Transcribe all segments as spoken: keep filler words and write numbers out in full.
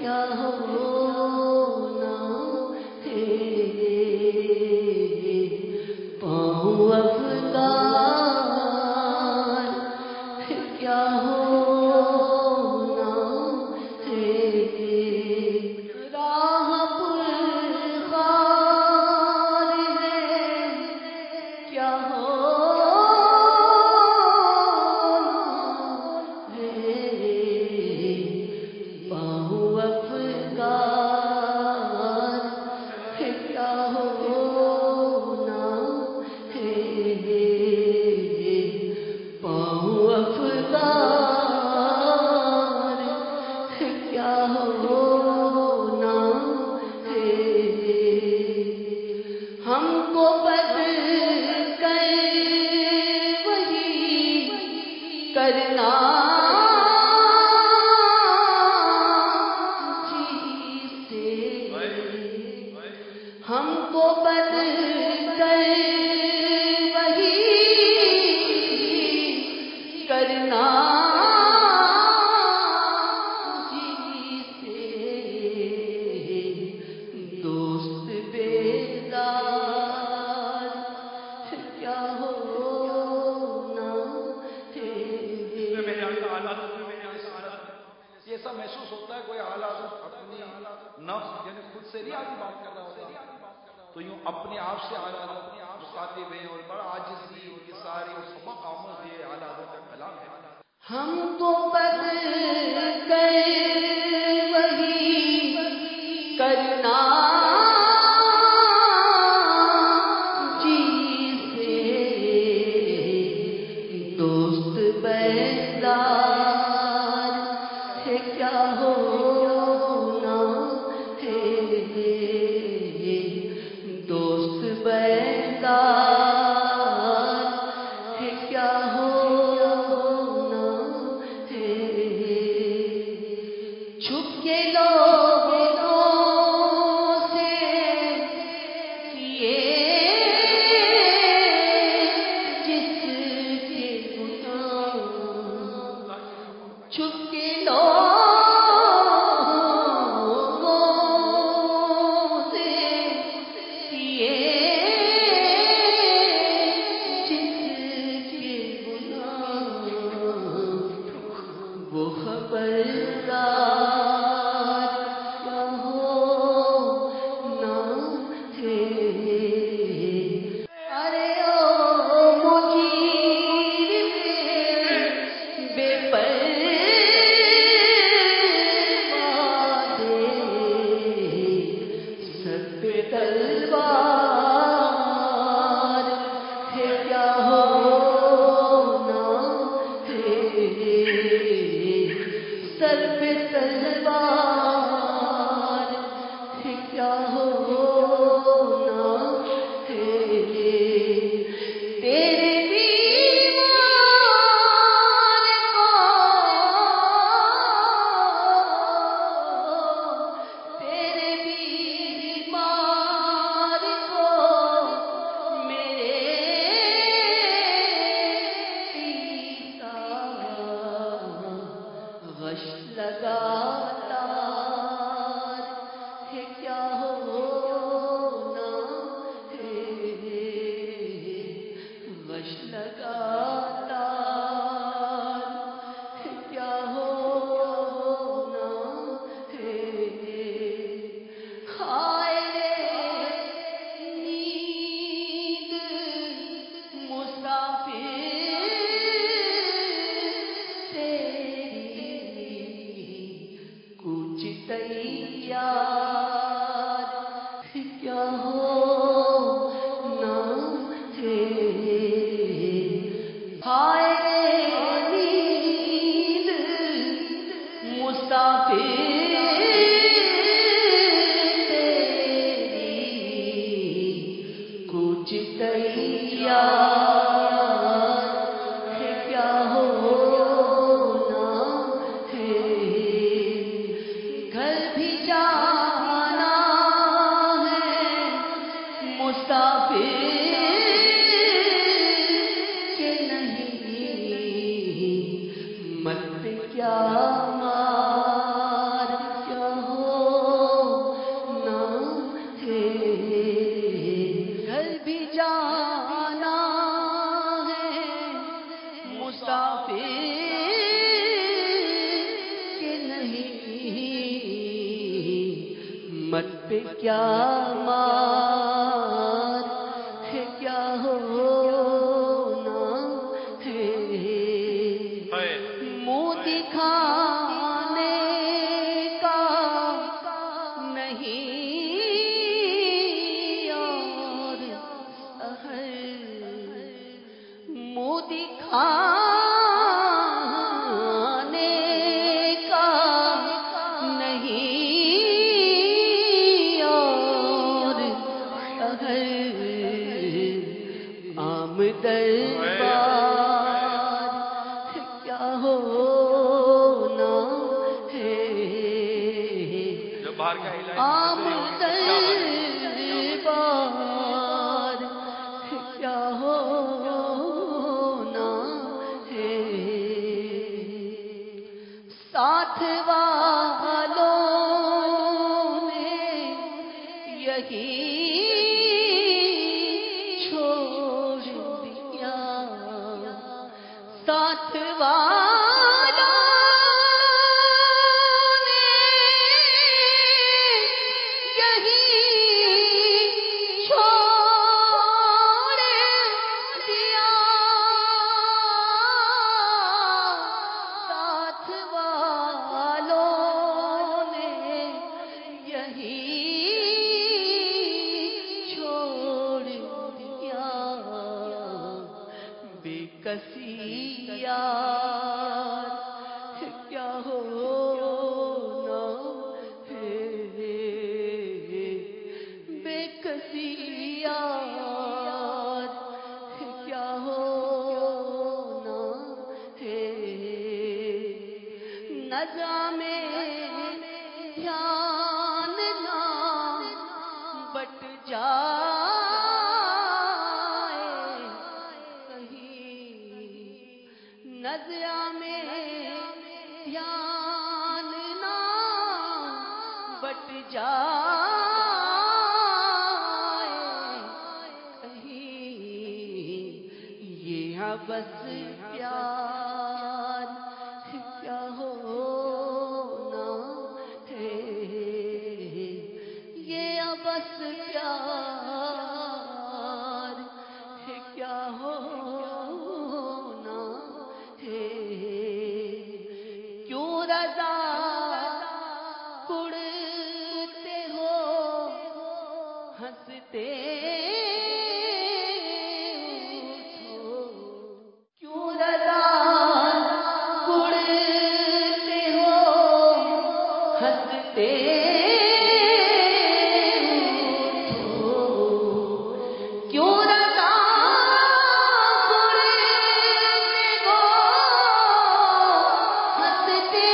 کیا ہونا ہے پاؤں افغان کیا ہونا ہے راہ پرخار ہے کیا ہونا ہے پاؤں افغان کیا ہونا ہے پاؤں افغان کیا ہونا ہے ہم کو بدل کر وہی کرنا جیتے ہم کو بدل کر وہی کرنا جیتے دوست بیدار کیا ہونا ہے یہ سب محسوس ہوتا ہے کوئی اعلیٰ حضرت اپنی نفس یعنی خود سے نہیں آدمی بات کر رہا ہوتا تو یوں اپنے آپ سے اعلیٰ حضرت مخاطب ہیں اور بڑا عاجزی یہ ساری سبق آموز یہ اعلیٰ حضرت کا کلام ہے ہم کو بدل کر وہی کرنا جیسے دوست بیدار ہے کیا ہونا ہے دوست بیدار ہے کیا ہونا ہے چھپ کے لوگوں سے کیے جس کے گناہ چھپ کے لوگوں سے کیے جس کے گناہ وہ خبردار کیا ہونا ہے ارے او مجیر بے پرواہ دے سر پہ تلوار ہے کیا ہونا ہے سر پہ تلوار ہے کیا ہونا ہے تیرے بیمار کو تیرے بیمار کو میرے عیسیٰ غش لگاتا ہے کیا ہونا ہے غش لگاتا ہے کیا ہونا ہے ہائے نیند مسافر تیری کچھ تیار کیا ہونا ہے ہائے نیند مسافر تیری کچھ تیار ہے کیا ہونا ہے گھر بھی جانا ہمت پہ کیا مار ہے، کیا ہونا ہے، منہ دکھانے کا نہیں اور سحر، منہ دکھانے کا نہیں اور سحر، عام دربار کیا ہونا ہے، عام دربار کیا ہونا ہے، ساتھ والوں نے یہی چھوڑ دیا، ساتھ والوں نے یہی چھوڑ دیا، ساتھ والوں نے یہی چھوڑ دیا، بے کسی یار کیا ہونا ہے، بے کسی یار کیا ہونا ہے، نظر میں دھیان نہ بٹ جائے کہیں، نظر میں دھیان نہ بٹ جائے کہیں، یہ بس پیار کیا ہونا ہے، یہ بس پیار کیا ہونا ہے، کیوں رضا کڑتے ہو ہنستے اٹھو، کیوں رضا کڑتے ہو ہنستے اٹھو، کیوں رضا کڑتے ہو ہنستے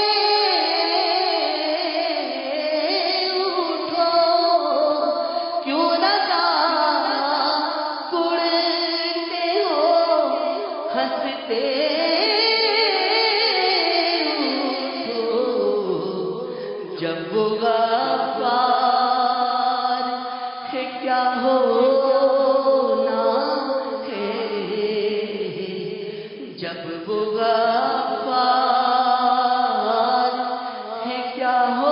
اٹھو، کیوں رضا کڑتے ہو ہنستے اٹھو، جب وہ غفار ہے کیا ہونا ہے، جب وہ غفار ہے کیا